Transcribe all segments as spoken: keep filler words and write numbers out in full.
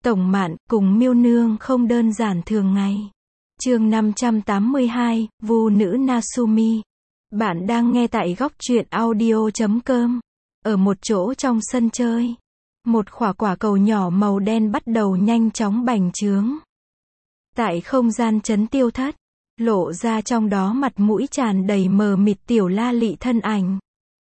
Tổng Mạn cùng Miêu Nương không đơn giản thường ngày. Chương năm trăm tám mươi hai, Vu nữ Nasumi. Bạn đang nghe tại góc truyện audio chấm com. Ở một chỗ trong sân chơi, một quả quả cầu nhỏ màu đen bắt đầu nhanh chóng bành trướng. Tại không gian trấn tiêu thất, lộ ra trong đó mặt mũi tràn đầy mờ mịt tiểu la lị thân ảnh.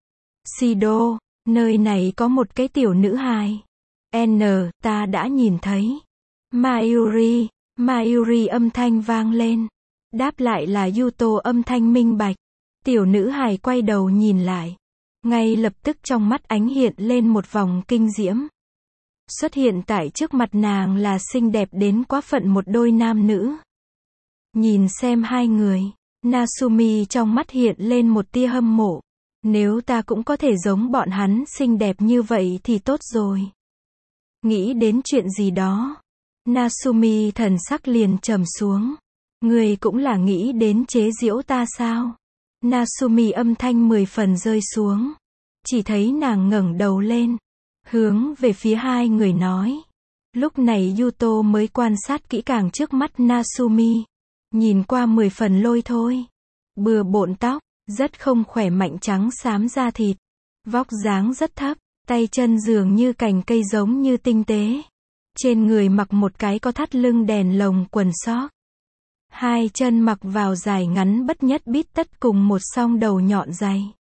Shido, nơi này có một cái tiểu nữ hài. N, ta đã nhìn thấy. Mayuri, Mayuri âm thanh vang lên. Đáp lại là Yuto âm thanh minh bạch. Tiểu nữ hài quay đầu nhìn lại. Ngay lập tức trong mắt ánh hiện lên một vòng kinh diễm. Xuất hiện tại trước mặt nàng là xinh đẹp đến quá phận một đôi nam nữ. Nhìn xem hai người, Nasumi trong mắt hiện lên một tia hâm mộ. Nếu ta cũng có thể giống bọn hắn xinh đẹp như vậy thì tốt rồi. Nghĩ đến chuyện gì đó, Nasumi thần sắc liền trầm xuống. Người cũng là nghĩ đến chế giễu ta sao? Nasumi âm thanh mười phần rơi xuống. Chỉ thấy nàng ngẩng đầu lên, hướng về phía hai người nói. Lúc này Yuto mới quan sát kỹ càng trước mắt Nasumi. Nhìn qua mười phần lôi thôi. Bừa bộn tóc, rất không khỏe mạnh trắng xám da thịt. Vóc dáng rất thấp, tay chân dường như cành cây giống như tinh tế. Trên người mặc một cái có thắt lưng đèn lồng quần sóc. Hai chân mặc vào dài ngắn bất nhất bít tất cùng một song đầu nhọn dày.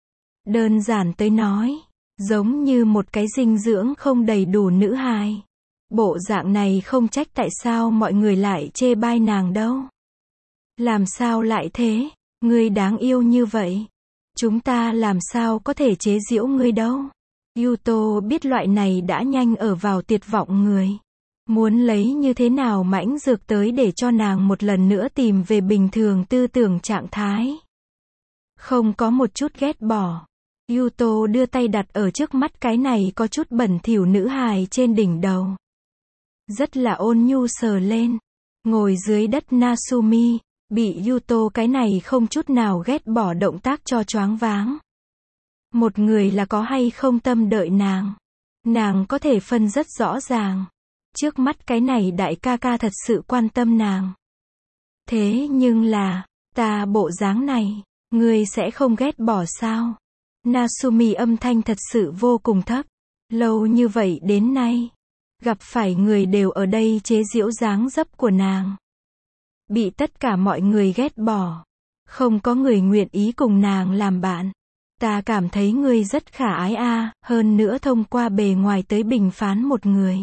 Đơn giản tới nói, giống như một cái dinh dưỡng không đầy đủ nữ hài. Bộ dạng này không trách tại sao mọi người lại chê bai nàng đâu. Làm sao lại thế, ngươi đáng yêu như vậy. Chúng ta làm sao có thể chế giễu ngươi đâu. Yuto biết loại này đã nhanh ở vào tuyệt vọng người. Muốn lấy như thế nào mãnh dược tới để cho nàng một lần nữa tìm về bình thường tư tưởng trạng thái. Không có một chút ghét bỏ. Yuto đưa tay đặt ở trước mắt cái này có chút bẩn thỉu nữ hài trên đỉnh đầu. Rất là ôn nhu sờ lên. Ngồi dưới đất Nasumi, bị Yuto cái này không chút nào ghét bỏ động tác cho choáng váng. Một người là có hay không tâm đợi nàng. Nàng có thể phân rất rõ ràng. Trước mắt cái này đại ca ca thật sự quan tâm nàng. Thế nhưng là, ta bộ dáng này, ngươi sẽ không ghét bỏ sao? Nasumi âm thanh thật sự vô cùng thấp. Lâu như vậy đến nay, gặp phải người đều ở đây chế giễu dáng dấp của nàng. Bị tất cả mọi người ghét bỏ. Không có người nguyện ý cùng nàng làm bạn. Ta cảm thấy ngươi rất khả ái a, à, hơn nữa thông qua bề ngoài tới bình phán một người.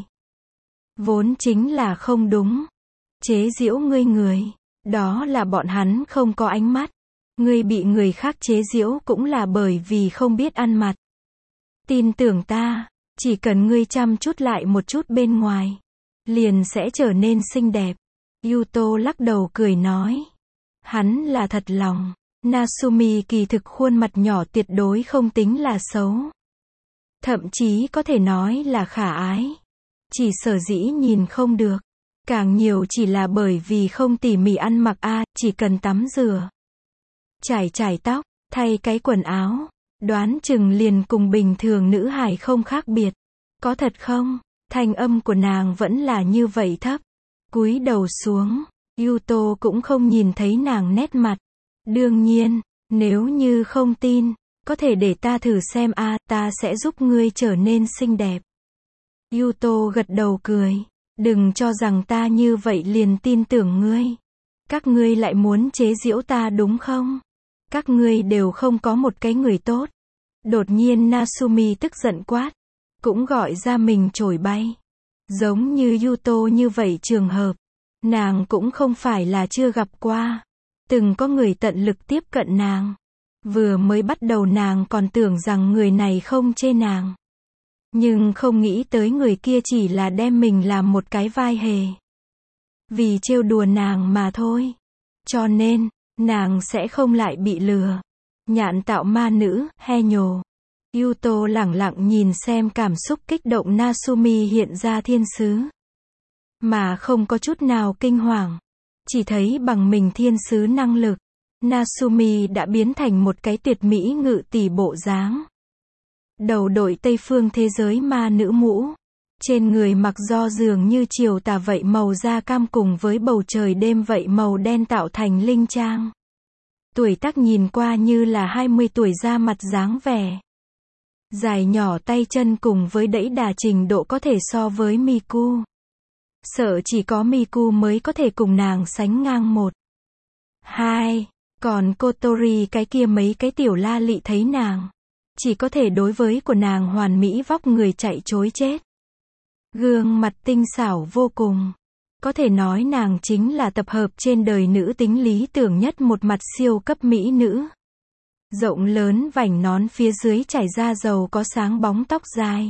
Vốn chính là không đúng. Chế giễu ngươi người, đó là bọn hắn không có ánh mắt. Ngươi bị người khác chế giễu cũng là bởi vì không biết ăn mặt. Tin tưởng ta, chỉ cần ngươi chăm chút lại một chút bên ngoài, liền sẽ trở nên xinh đẹp. Yuto lắc đầu cười nói. Hắn là thật lòng. Nasumi kỳ thực khuôn mặt nhỏ tuyệt đối không tính là xấu. Thậm chí có thể nói là khả ái. Chỉ sở dĩ nhìn không được. Càng nhiều chỉ là bởi vì không tỉ mỉ ăn mặc a, à, chỉ cần tắm rửa. Chải chải tóc, thay cái quần áo. Đoán chừng liền cùng bình thường nữ hải không khác biệt. Có thật không? Thanh âm của nàng vẫn là như vậy thấp. Cúi đầu xuống, Yuto cũng không nhìn thấy nàng nét mặt. Đương nhiên, nếu như không tin, có thể để ta thử xem a, à, ta sẽ giúp ngươi trở nên xinh đẹp. Yuto gật đầu cười. Đừng cho rằng ta như vậy liền tin tưởng ngươi. Các ngươi lại muốn chế giễu ta đúng không? Các ngươi đều không có một cái người tốt. Đột nhiên Nasumi tức giận quát. Cũng gọi ra mình trổi bay. Giống như Yuto như vậy trường hợp. Nàng cũng không phải là chưa gặp qua. Từng có người tận lực tiếp cận nàng. Vừa mới bắt đầu nàng còn tưởng rằng người này không chê nàng. Nhưng không nghĩ tới người kia chỉ là đem mình làm một cái vai hề. Vì trêu đùa nàng mà thôi. Cho nên, nàng sẽ không lại bị lừa. Nhạn tạo ma nữ, he nhồ. Yuto lẳng lặng nhìn xem cảm xúc kích động Nasumi hiện ra thiên sứ. Mà không có chút nào kinh hoàng. Chỉ thấy bằng mình thiên sứ năng lực. Nasumi đã biến thành một cái tuyệt mỹ ngự tỷ bộ dáng. Đầu đội Tây phương thế giới ma nữ mũ. Trên người mặc do dường như chiều tà vậy màu da cam cùng với bầu trời đêm vậy màu đen tạo thành linh trang. Tuổi tác nhìn qua như là hai mươi tuổi, da mặt dáng vẻ dài nhỏ, tay chân cùng với đẫy đà trình độ có thể so với Miku. Sợ chỉ có Miku mới có thể cùng nàng sánh ngang một. Hai. Còn Kotori cái kia mấy cái tiểu la lị thấy nàng, chỉ có thể đối với của nàng hoàn mỹ vóc người chạy chối chết. Gương mặt tinh xảo vô cùng. Có thể nói nàng chính là tập hợp trên đời nữ tính lý tưởng nhất, một mặt siêu cấp mỹ nữ. Rộng lớn vành nón phía dưới trải ra dầu có sáng bóng tóc dài.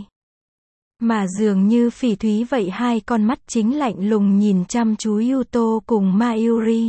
Mà dường như phỉ thúy vậy hai con mắt chính lạnh lùng nhìn chăm chú Yuto cùng Mayuri.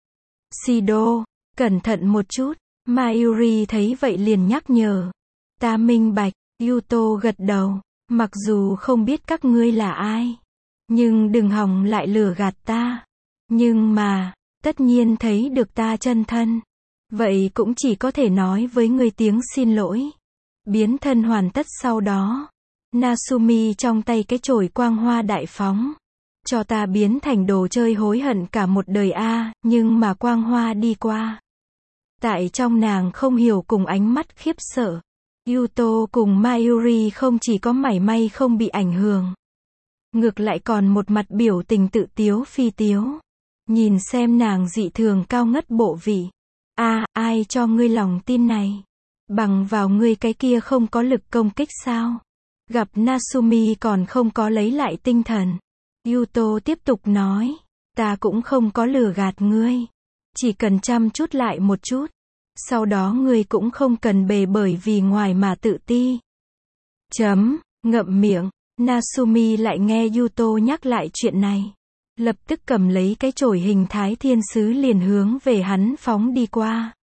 Shido, cẩn thận một chút. Mayuri thấy vậy liền nhắc nhở. Ta minh bạch. Yuto gật đầu. Mặc dù không biết các ngươi là ai, nhưng đừng hòng lại lừa gạt ta. Nhưng mà, tất nhiên thấy được ta chân thân. Vậy cũng chỉ có thể nói với ngươi tiếng xin lỗi. Biến thân hoàn tất sau đó, Nasumi trong tay cái chổi quang hoa đại phóng. Cho ta biến thành đồ chơi hối hận cả một đời a à, nhưng mà quang hoa đi qua. Tại trong nàng không hiểu cùng ánh mắt khiếp sợ. Yuto cùng Mayuri không chỉ có mảy may không bị ảnh hưởng, ngược lại còn một mặt biểu tình tự tiếu phi tiếu. Nhìn xem nàng dị thường cao ngất bộ vị. A, à, ai cho ngươi lòng tin này? Bằng vào ngươi cái kia không có lực công kích sao? Gặp Nasumi còn không có lấy lại tinh thần. Yuto tiếp tục nói. Ta cũng không có lừa gạt ngươi. Chỉ cần chăm chút lại một chút. Sau đó ngươi cũng không cần bề bởi vì ngoài mà tự ti. Chấm, ngậm miệng. Nasumi lại nghe Yuto nhắc lại chuyện này. Lập tức cầm lấy cái chổi hình thái thiên sứ liền hướng về hắn phóng đi qua.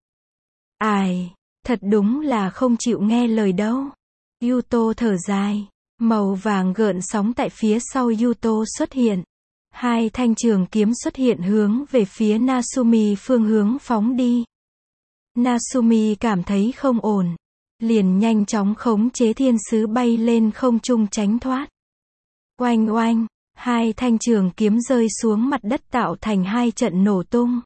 Ai, thật đúng là không chịu nghe lời đâu. Yuto thở dài. Màu vàng gợn sóng tại phía sau Yuto xuất hiện. Hai thanh trường kiếm xuất hiện hướng về phía Nasumi phương hướng phóng đi. Nasumi cảm thấy không ổn. Liền nhanh chóng khống chế thiên sứ bay lên không trung tránh thoát. Oanh oanh, hai thanh trường kiếm rơi xuống mặt đất tạo thành hai trận nổ tung.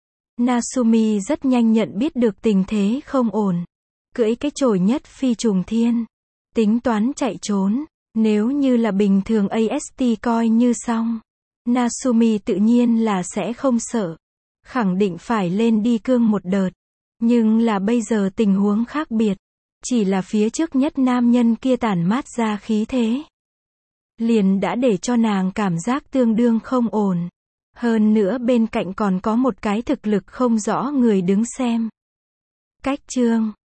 Nasumi rất nhanh nhận biết được tình thế không ổn. Cưỡi cái chổi nhất phi trùng thiên. Tính toán chạy trốn. Nếu như là bình thường a ét tê coi như xong. Nasumi tự nhiên là sẽ không sợ. Khẳng định phải lên đi cương một đợt. Nhưng là bây giờ tình huống khác biệt. Chỉ là phía trước nhất nam nhân kia tản mát ra khí thế. Liền đã để cho nàng cảm giác tương đương không ổn. Hơn nữa bên cạnh còn có một cái thực lực không rõ người đứng xem. Cách chương